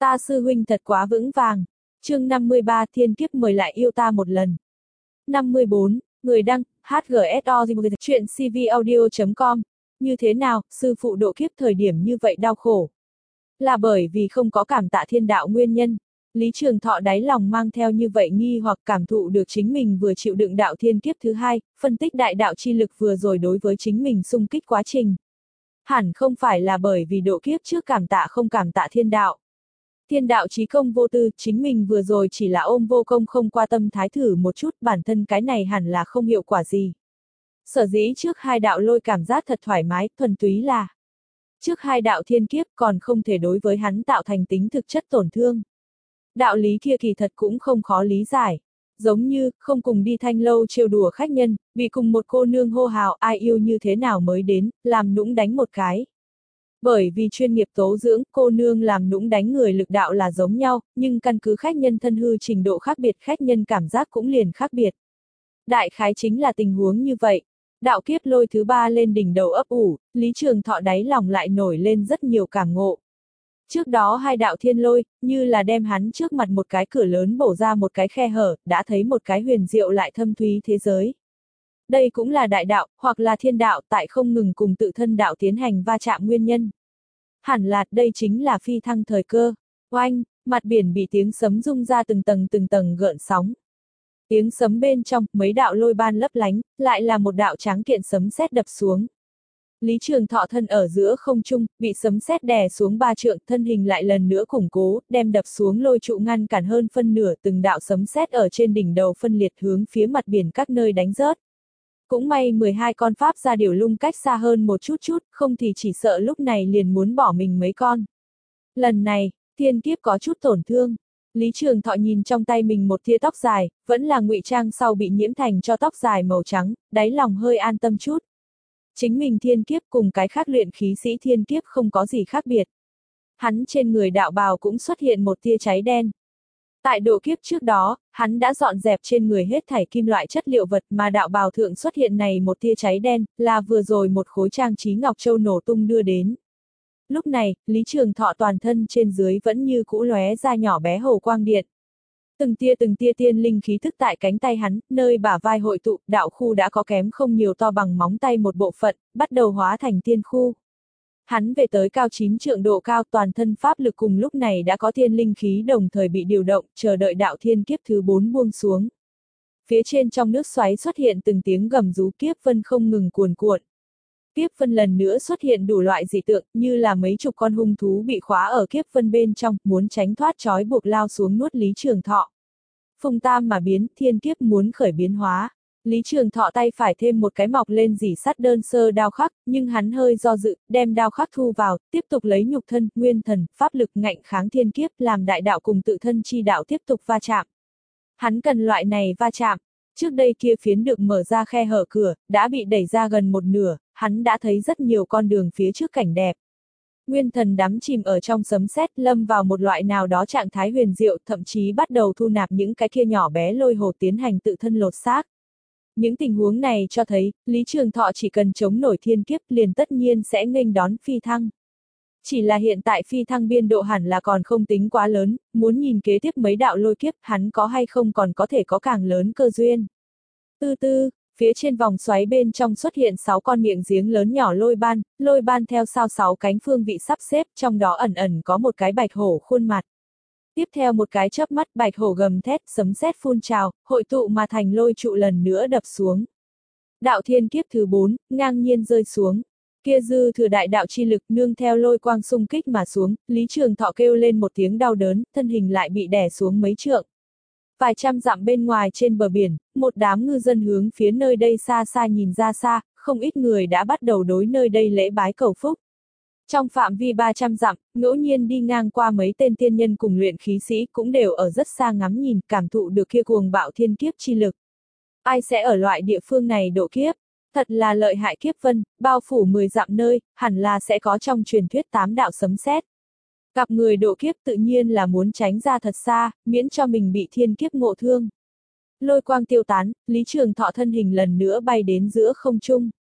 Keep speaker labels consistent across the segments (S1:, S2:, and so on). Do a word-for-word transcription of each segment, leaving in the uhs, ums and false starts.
S1: Ta sư huynh thật quá vững vàng. Chương năm mươi ba Thiên kiếp mời lại yêu ta một lần. năm mươi bốn Người đăng, hát giê ét o chuyện cvaudio chấm com. Như thế nào, sư phụ độ kiếp thời điểm như vậy đau khổ? Là bởi vì không có cảm tạ thiên đạo nguyên nhân. Lý Trường Thọ đáy lòng mang theo như vậy nghi hoặc cảm thụ được chính mình vừa chịu đựng đạo thiên kiếp thứ hai, phân tích đại đạo chi lực vừa rồi đối với chính mình xung kích quá trình. Hẳn không phải là bởi vì độ kiếp trước cảm tạ không cảm tạ thiên đạo. Thiên đạo chí công vô tư, chính mình vừa rồi chỉ là ôm vô công không qua tâm thái thử một chút, bản thân cái này hẳn là không hiệu quả gì. Sở dĩ trước hai đạo lôi cảm giác thật thoải mái, thuần túy là trước hai đạo thiên kiếp còn không thể đối với hắn tạo thành tính thực chất tổn thương. Đạo lý kia kỳ thật cũng không khó lý giải. Giống như, không cùng đi thanh lâu trêu đùa khách nhân, vì cùng một cô nương hô hào ai yêu như thế nào mới đến, làm nũng đánh một cái. Bởi vì chuyên nghiệp tố dưỡng, cô nương làm nũng đánh người lực đạo là giống nhau, nhưng căn cứ khách nhân thân hư trình độ khác biệt, khách nhân cảm giác cũng liền khác biệt. Đại khái chính là tình huống như vậy. Đạo kiếp lôi thứ ba lên đỉnh đầu ấp ủ, Lý Trường Thọ đáy lòng lại nổi lên rất nhiều cảm ngộ. Trước đó hai đạo thiên lôi, như là đem hắn trước mặt một cái cửa lớn bổ ra một cái khe hở, đã thấy một cái huyền diệu lại thâm thúy thế giới. Đây cũng là đại đạo, hoặc là thiên đạo tại không ngừng cùng tự thân đạo tiến hành va chạm nguyên nhân. Hẳn là, đây chính là phi thăng thời cơ. Oanh, mặt biển bị tiếng sấm rung ra từng tầng từng tầng gợn sóng. Tiếng sấm bên trong, mấy đạo lôi ban lấp lánh, lại là một đạo tráng kiện sấm sét đập xuống. Lý Trường Thọ thân ở giữa không trung, bị sấm sét đè xuống ba trượng, thân hình lại lần nữa củng cố, đem đập xuống lôi trụ ngăn cản hơn phân nửa, từng đạo sấm sét ở trên đỉnh đầu phân liệt hướng phía mặt biển các nơi đánh rớt. Cũng may mười hai con pháp ra điều lung cách xa hơn một chút chút, không thì chỉ sợ lúc này liền muốn bỏ mình mấy con. Lần này, thiên kiếp có chút tổn thương. Lý Trường Thọ nhìn trong tay mình một tia tóc dài, vẫn là ngụy trang sau bị nhiễm thành cho tóc dài màu trắng, đáy lòng hơi an tâm chút. Chính mình thiên kiếp cùng cái khác luyện khí sĩ thiên kiếp không có gì khác biệt. Hắn trên người đạo bào cũng xuất hiện một tia cháy đen. Tại độ kiếp trước đó, hắn đã dọn dẹp trên người hết thảy kim loại chất liệu vật mà đạo bào thượng xuất hiện này một tia cháy đen, là vừa rồi một khối trang trí ngọc châu nổ tung đưa đến. Lúc này, Lý Trường Thọ toàn thân trên dưới vẫn như cũ lóe ra nhỏ bé hồ quang điện. Từng tia từng tia tiên linh khí thức tại cánh tay hắn, nơi bả vai hội tụ, đạo khu đã có kém không nhiều to bằng móng tay một bộ phận, bắt đầu hóa thành tiên khu. Hắn về tới cao chín trượng độ cao, toàn thân pháp lực cùng lúc này đã có tiên linh khí đồng thời bị điều động, chờ đợi đạo thiên kiếp thứ bốn buông xuống. Phía trên trong nước xoáy xuất hiện từng tiếng gầm rú, kiếp vân không ngừng cuồn cuộn. Kiếp vân lần nữa xuất hiện đủ loại dị tượng, như là mấy chục con hung thú bị khóa ở kiếp vân bên trong, muốn tránh thoát trói buộc lao xuống nuốt Lý Trường Thọ. Phùng tam mà biến, thiên kiếp muốn khởi biến hóa. Lý Trường Thọ tay phải thêm một cái mọc lên dỉ sắt đơn sơ đao khắc, nhưng hắn hơi do dự, đem đao khắc thu vào, tiếp tục lấy nhục thân, nguyên thần, pháp lực ngạnh kháng thiên kiếp, làm đại đạo cùng tự thân chi đạo tiếp tục va chạm. Hắn cần loại này va chạm. Trước đây kia phiến được mở ra khe hở cửa, đã bị đẩy ra gần một nửa, hắn đã thấy rất nhiều con đường phía trước cảnh đẹp. Nguyên thần đắm chìm ở trong sấm sét, lâm vào một loại nào đó trạng thái huyền diệu, thậm chí bắt đầu thu nạp những cái kia nhỏ bé lôi hồ tiến hành tự thân lột xác. Những tình huống này cho thấy, Lý Trường Thọ chỉ cần chống nổi thiên kiếp liền tất nhiên sẽ nghênh đón phi thăng. Chỉ là hiện tại phi thăng biên độ hẳn là còn không tính quá lớn, muốn nhìn kế tiếp mấy đạo lôi kiếp hắn có hay không còn có thể có càng lớn cơ duyên. Tư tư, phía trên vòng xoáy bên trong xuất hiện sáu con miệng giếng lớn nhỏ lôi ban, lôi ban theo sao sáu cánh phương vị sắp xếp, trong đó ẩn ẩn có một cái bạch hổ khuôn mặt. Tiếp theo một cái chớp mắt, bạch hổ gầm thét, sấm sét phun trào, hội tụ mà thành lôi trụ lần nữa đập xuống. Đạo thiên kiếp thứ bốn, ngang nhiên rơi xuống. Kia dư thừa đại đạo chi lực nương theo lôi quang xung kích mà xuống, Lý Trường Thọ kêu lên một tiếng đau đớn, thân hình lại bị đè xuống mấy trượng. Vài trăm dặm bên ngoài trên bờ biển, một đám ngư dân hướng phía nơi đây xa xa nhìn ra xa, không ít người đã bắt đầu đối nơi đây lễ bái cầu phúc. Trong phạm vi ba trăm dặm, ngẫu nhiên đi ngang qua mấy tên tiên nhân cùng luyện khí sĩ cũng đều ở rất xa ngắm nhìn, cảm thụ được kia cuồng bạo thiên kiếp chi lực. Ai sẽ ở loại địa phương này độ kiếp? Thật là lợi hại kiếp vân, bao phủ mười dặm nơi, hẳn là sẽ có trong truyền thuyết tám đạo sấm sét. Gặp người độ kiếp tự nhiên là muốn tránh ra thật xa, miễn cho mình bị thiên kiếp ngộ thương. Lôi quang tiêu tán, Lý Trường Thọ thân hình lần nữa bay đến giữa không trung.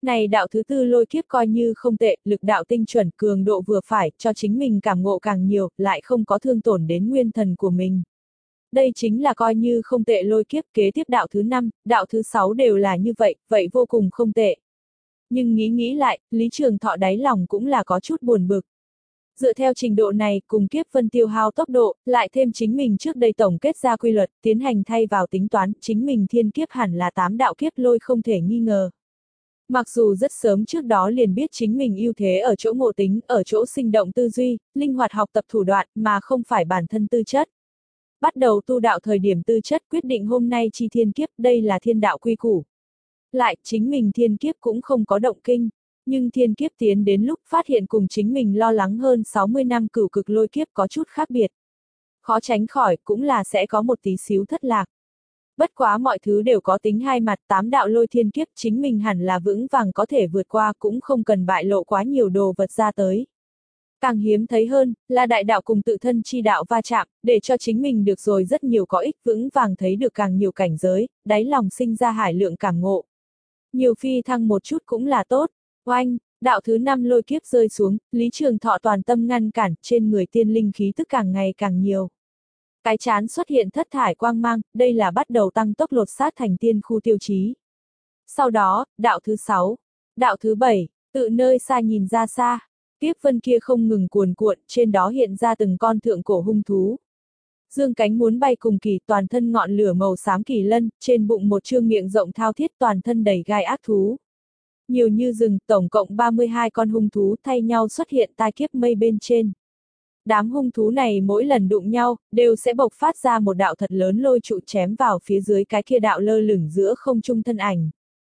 S1: Này đạo thứ tư lôi kiếp coi như không tệ, lực đạo tinh chuẩn, cường độ vừa phải, cho chính mình cảm ngộ càng nhiều, lại không có thương tổn đến nguyên thần của mình. Đây chính là coi như không tệ lôi kiếp. Kế tiếp đạo thứ năm, đạo thứ sáu đều là như vậy, vậy vô cùng không tệ. Nhưng nghĩ nghĩ lại, Lý Trường Thọ đáy lòng cũng là có chút buồn bực. Dựa theo trình độ này, cùng kiếp vân tiêu hao tốc độ, lại thêm chính mình trước đây tổng kết ra quy luật, tiến hành thay vào tính toán, chính mình thiên kiếp hẳn là tám đạo kiếp lôi không thể nghi ngờ. Mặc dù rất sớm trước đó liền biết chính mình ưu thế ở chỗ ngộ tính, ở chỗ sinh động tư duy, linh hoạt học tập thủ đoạn, mà không phải bản thân tư chất. Bắt đầu tu đạo thời điểm tư chất quyết định hôm nay chi thiên kiếp, đây là thiên đạo quy củ. Lại, chính mình thiên kiếp cũng không có động kinh, nhưng thiên kiếp tiến đến lúc phát hiện cùng chính mình lo lắng hơn sáu mươi năm cửu cực lôi kiếp có chút khác biệt. Khó tránh khỏi, cũng là sẽ có một tí xíu thất lạc. Bất quá mọi thứ đều có tính hai mặt, tám đạo lôi thiên kiếp chính mình hẳn là vững vàng có thể vượt qua, cũng không cần bại lộ quá nhiều đồ vật ra tới. Càng hiếm thấy hơn, là đại đạo cùng tự thân chi đạo va chạm, để cho chính mình được rồi rất nhiều có ích, vững vàng thấy được càng nhiều cảnh giới, đáy lòng sinh ra hải lượng cảm ngộ. Nhiều phi thăng một chút cũng là tốt. Oanh, đạo thứ năm lôi kiếp rơi xuống, Lý Trường Thọ toàn tâm ngăn cản, trên người tiên linh khí tức càng ngày càng nhiều. Cái chán xuất hiện thất thải quang mang, đây là bắt đầu tăng tốc lột xác thành tiên khu tiêu chí. Sau đó, đạo thứ sáu, đạo thứ bảy, tự nơi xa nhìn ra xa, kiếp vân kia không ngừng cuồn cuộn, trên đó hiện ra từng con thượng cổ hung thú. Dương cánh muốn bay cùng kỳ, toàn thân ngọn lửa màu xám kỳ lân, trên bụng một trương miệng rộng thao thiết, toàn thân đầy gai ác thú. Nhiều như rừng, tổng cộng ba mươi hai con hung thú thay nhau xuất hiện tai kiếp mây bên trên. Đám hung thú này mỗi lần đụng nhau, đều sẽ bộc phát ra một đạo thật lớn lôi trụ chém vào phía dưới cái kia đạo lơ lửng giữa không trung thân ảnh.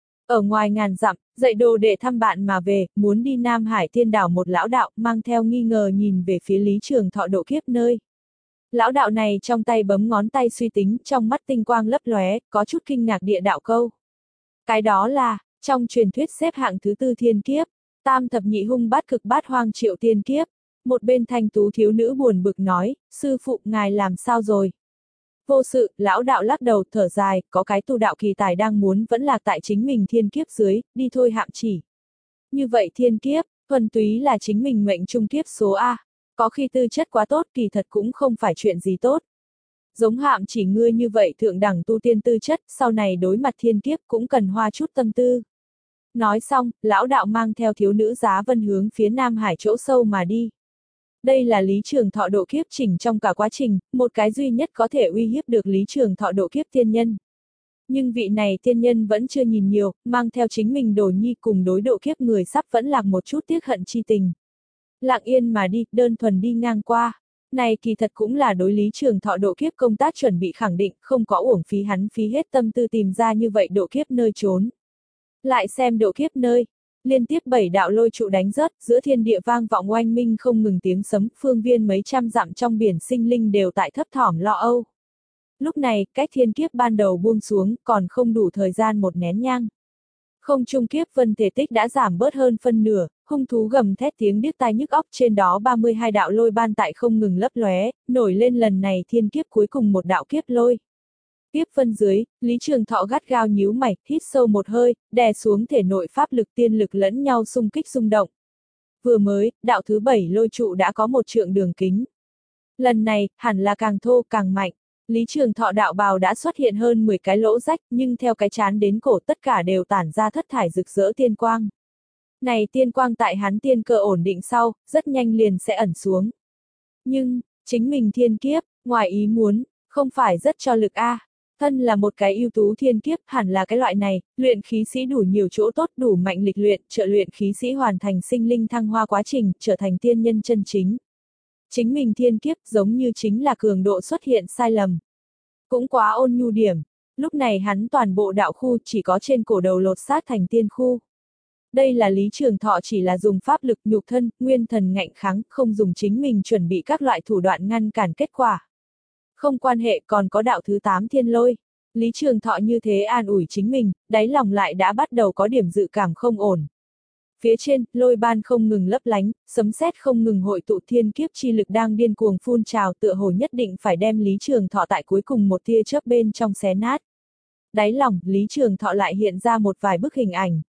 S1: Ở ngoài ngàn dặm, dạy đồ để thăm bạn mà về, muốn đi Nam Hải Tiên Đảo một lão đạo, mang theo nghi ngờ nhìn về phía Lý Trường Thọ độ kiếp nơi. Lão đạo này trong tay bấm ngón tay suy tính, trong mắt tinh quang lấp lóe, có chút kinh ngạc địa đạo câu. Cái đó là, trong truyền thuyết xếp hạng thứ tư thiên kiếp, tam thập nhị hung bát cực bát hoang triệu tiên kiếp. Một bên thanh tú thiếu nữ buồn bực nói, sư phụ ngài làm sao rồi? Vô sự, lão đạo lắc đầu thở dài, có cái tu đạo kỳ tài đang muốn vẫn lạc tại chính mình thiên kiếp dưới, đi thôi hạm chỉ. Như vậy thiên kiếp, thuần túy là chính mình mệnh trung kiếp số A, có khi tư chất quá tốt kỳ thật cũng không phải chuyện gì tốt. Giống hạm chỉ ngươi như vậy thượng đẳng tu tiên tư chất, sau này đối mặt thiên kiếp cũng cần hoa chút tâm tư. Nói xong, lão đạo mang theo thiếu nữ Giá Vân hướng phía Nam Hải chỗ sâu mà đi. Đây là Lý Trường Thọ độ kiếp chỉnh trong cả quá trình, một cái duy nhất có thể uy hiếp được Lý Trường Thọ độ kiếp tiên nhân. Nhưng vị này tiên nhân vẫn chưa nhìn nhiều, mang theo chính mình đồ nhi cùng đối độ kiếp người sắp vẫn lạc một chút tiếc hận chi tình. Lặng yên mà đi, đơn thuần đi ngang qua. Này kỳ thật cũng là đối Lý Trường Thọ độ kiếp công tác chuẩn bị khẳng định, không có uổng phí hắn phí hết tâm tư tìm ra như vậy độ kiếp nơi trốn. Lại xem độ kiếp nơi. Liên tiếp bảy đạo lôi trụ đánh rớt, giữa thiên địa vang vọng oanh minh không ngừng tiếng sấm, phương viên mấy trăm dặm trong biển sinh linh đều tại thấp thỏm lo âu. Lúc này, cách thiên kiếp ban đầu buông xuống, còn không đủ thời gian một nén nhang. Không trung kiếp vân thể tích đã giảm bớt hơn phân nửa, hung thú gầm thét tiếng điếc tai nhức óc, trên đó ba mươi hai đạo lôi ban tại không ngừng lấp lóe, nổi lên lần này thiên kiếp cuối cùng một đạo kiếp lôi. Kiếp phân dưới, Lý Trường Thọ gắt gao nhíu mày, hít sâu một hơi, đè xuống thể nội pháp lực tiên lực lẫn nhau xung kích xung động. Vừa mới, đạo thứ bảy lôi trụ đã có một trượng đường kính. Lần này, hẳn là càng thô càng mạnh. Lý Trường Thọ đạo bào đã xuất hiện hơn mười cái lỗ rách, nhưng theo cái chán đến cổ tất cả đều tản ra thất thải rực rỡ tiên quang. Này tiên quang tại hắn tiên cơ ổn định sau, rất nhanh liền sẽ ẩn xuống. Nhưng, chính mình thiên kiếp, ngoài ý muốn, không phải rất cho lực a. Thân là một cái ưu tú thiên kiếp, hẳn là cái loại này, luyện khí sĩ đủ nhiều chỗ tốt, đủ mạnh lịch luyện, trợ luyện khí sĩ hoàn thành sinh linh thăng hoa quá trình, trở thành tiên nhân chân chính. Chính mình thiên kiếp giống như chính là cường độ xuất hiện sai lầm. Cũng quá ôn nhu điểm, lúc này hắn toàn bộ đạo khu chỉ có trên cổ đầu lột xác thành tiên khu. Đây là Lý Trường Thọ chỉ là dùng pháp lực nhục thân, nguyên thần ngạnh kháng, không dùng chính mình chuẩn bị các loại thủ đoạn ngăn cản kết quả. Không quan hệ, còn có đạo thứ tám thiên lôi. Lý Trường Thọ như thế an ủi chính mình, đáy lòng lại đã bắt đầu có điểm dự cảm không ổn. Phía trên, lôi ban không ngừng lấp lánh, sấm sét không ngừng hội tụ, thiên kiếp chi lực đang điên cuồng phun trào, tựa hồ nhất định phải đem Lý Trường Thọ tại cuối cùng một tia chớp bên trong xé nát. Đáy lòng, Lý Trường Thọ lại hiện ra một vài bức hình ảnh.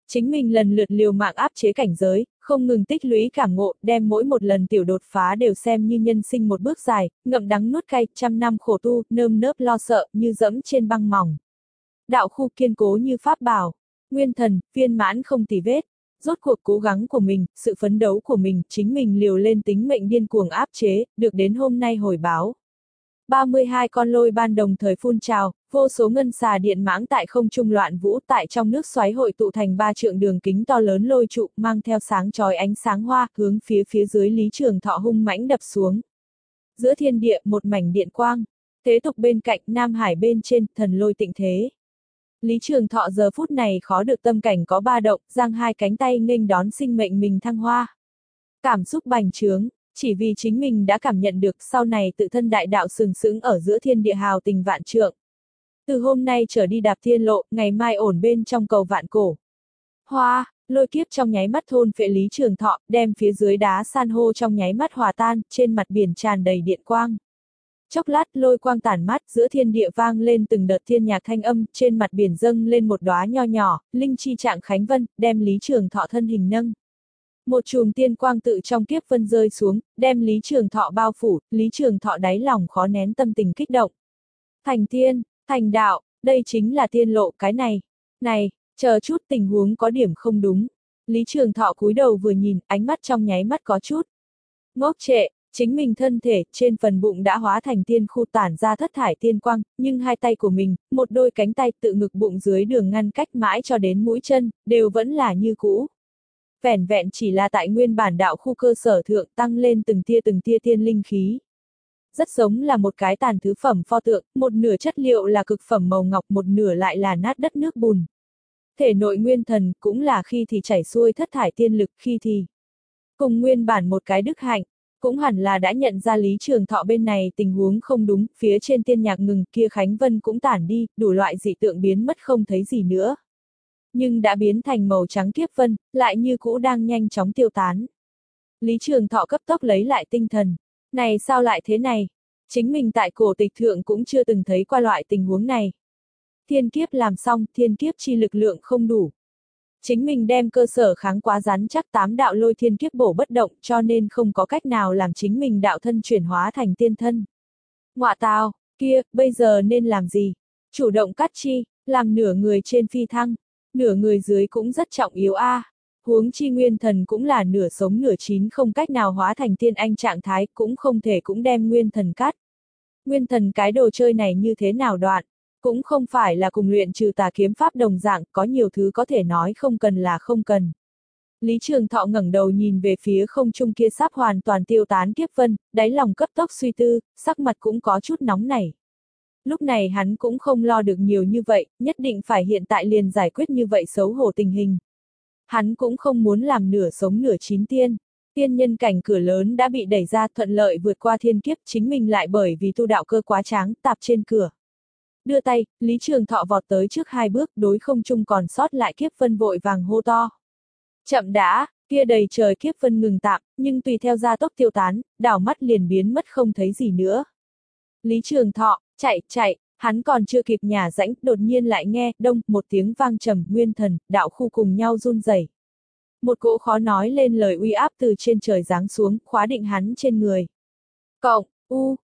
S1: Chính mình lần lượt liều mạng áp chế cảnh giới, không ngừng tích lũy cảm ngộ, đem mỗi một lần tiểu đột phá đều xem như nhân sinh một bước dài, ngậm đắng nuốt cay, trăm năm khổ tu, nơm nớp lo sợ, như dẫm trên băng mỏng. Đạo khu kiên cố như pháp bảo, nguyên thần, viên mãn không tì vết. Rốt cuộc cố gắng của mình, sự phấn đấu của mình, chính mình liều lên tính mệnh điên cuồng áp chế, được đến hôm nay hồi báo. ba mươi hai con lôi ban đồng thời phun trào, vô số ngân xà điện mãng tại không trung loạn vũ, tại trong nước xoáy hội tụ thành ba trượng đường kính to lớn lôi trụ, mang theo sáng chói ánh sáng hoa, hướng phía phía dưới Lý Trường Thọ hung mãnh đập xuống. Giữa thiên địa, một mảnh điện quang, thế tục bên cạnh, Nam Hải bên trên, thần lôi tịnh thế. Lý Trường Thọ giờ phút này khó được tâm cảnh có ba động, giang hai cánh tay nghênh đón sinh mệnh mình thăng hoa. Cảm xúc bành trướng, chỉ vì chính mình đã cảm nhận được sau này tự thân đại đạo sừng sững ở giữa thiên địa hào tình vạn trượng. Từ hôm nay trở đi đạp thiên lộ, ngày mai ổn bên trong cầu vạn cổ. Hoa, lôi kiếp trong nháy mắt thôn phệ Lý Trường Thọ, đem phía dưới đá san hô trong nháy mắt hòa tan, trên mặt biển tràn đầy điện quang. Chốc lát lôi quang tản mát, giữa thiên địa vang lên từng đợt thiên nhạc thanh âm, trên mặt biển dâng lên một đóa nho nhỏ, linh chi trạng khánh vân, đem Lý Trường Thọ thân hình nâng. Một chùm tiên quang tự trong kiếp vân rơi xuống, đem Lý Trường Thọ bao phủ, Lý Trường Thọ đáy lòng khó nén tâm tình kích động. Thành tiên, thành đạo, đây chính là tiên lộ, cái này. Này, chờ chút, tình huống có điểm không đúng. Lý Trường Thọ cúi đầu vừa nhìn, ánh mắt trong nháy mắt có chút ngốc trệ. Chính mình thân thể, trên phần bụng đã hóa thành tiên khu tản ra thất thải tiên quang, nhưng hai tay của mình, một đôi cánh tay tự ngực bụng dưới đường ngăn cách mãi cho đến mũi chân, đều vẫn là như cũ. Vẻn vẹn chỉ là tại nguyên bản đạo khu cơ sở thượng tăng lên từng tia từng tia tiên linh khí. Rất giống là một cái tàn thứ phẩm pho tượng, một nửa chất liệu là cực phẩm màu ngọc, một nửa lại là nát đất nước bùn. Thể nội nguyên thần cũng là khi thì chảy xuôi thất thải tiên lực, khi thì cùng nguyên bản một cái đức hạnh. Cũng hẳn là đã nhận ra Lý Trường Thọ bên này tình huống không đúng, phía trên tiên nhạc ngừng, kia khánh vân cũng tản đi, đủ loại dị tượng biến mất không thấy gì nữa. Nhưng đã biến thành màu trắng kiếp vân, lại như cũ đang nhanh chóng tiêu tán. Lý Trường Thọ cấp tốc lấy lại tinh thần. Này sao lại thế này? Chính mình tại cổ tịch thượng cũng chưa từng thấy qua loại tình huống này. Thiên kiếp làm xong, thiên kiếp chi lực lượng không đủ. Chính mình đem cơ sở kháng quá rắn chắc tám đạo lôi thiên kiếp bổ bất động, cho nên không có cách nào làm chính mình đạo thân chuyển hóa thành tiên thân. Ngọa tào, kia, bây giờ nên làm gì? Chủ động cắt chi, làm nửa người trên phi thăng, nửa người dưới cũng rất trọng yếu a. À. Huống chi nguyên thần cũng là nửa sống nửa chín, không cách nào hóa thành tiên anh trạng thái, cũng không thể cũng đem nguyên thần cắt. Nguyên thần cái đồ chơi này như thế nào đoạn? Cũng không phải là cùng luyện trừ tà kiếm pháp đồng dạng, có nhiều thứ có thể nói không cần là không cần. Lý Trường Thọ ngẩng đầu nhìn về phía không trung kia sắp hoàn toàn tiêu tán kiếp vân, đáy lòng cấp tốc suy tư, sắc mặt cũng có chút nóng nảy. Lúc này hắn cũng không lo được nhiều như vậy, nhất định phải hiện tại liền giải quyết như vậy xấu hổ tình hình. Hắn cũng không muốn làm nửa sống nửa chín tiên. Tiên nhân cảnh cửa lớn đã bị đẩy ra, thuận lợi vượt qua thiên kiếp, chính mình lại bởi vì tu đạo cơ quá tráng, tạp trên cửa. Đưa tay, Lý Trường Thọ vọt tới trước hai bước, đối không trung còn sót lại kiếp vân vội vàng hô to. Chậm đã, kia đầy trời kiếp vân ngừng tạm, nhưng tùy theo gia tốc tiêu tán, đảo mắt liền biến mất không thấy gì nữa. Lý Trường Thọ, chạy, chạy, hắn còn chưa kịp nhả rãnh, đột nhiên lại nghe, đông, một tiếng vang trầm, nguyên thần, đạo khu cùng nhau run rẩy. Một cỗ khó nói lên lời uy áp từ trên trời giáng xuống, khóa định hắn trên người. Cộng, u,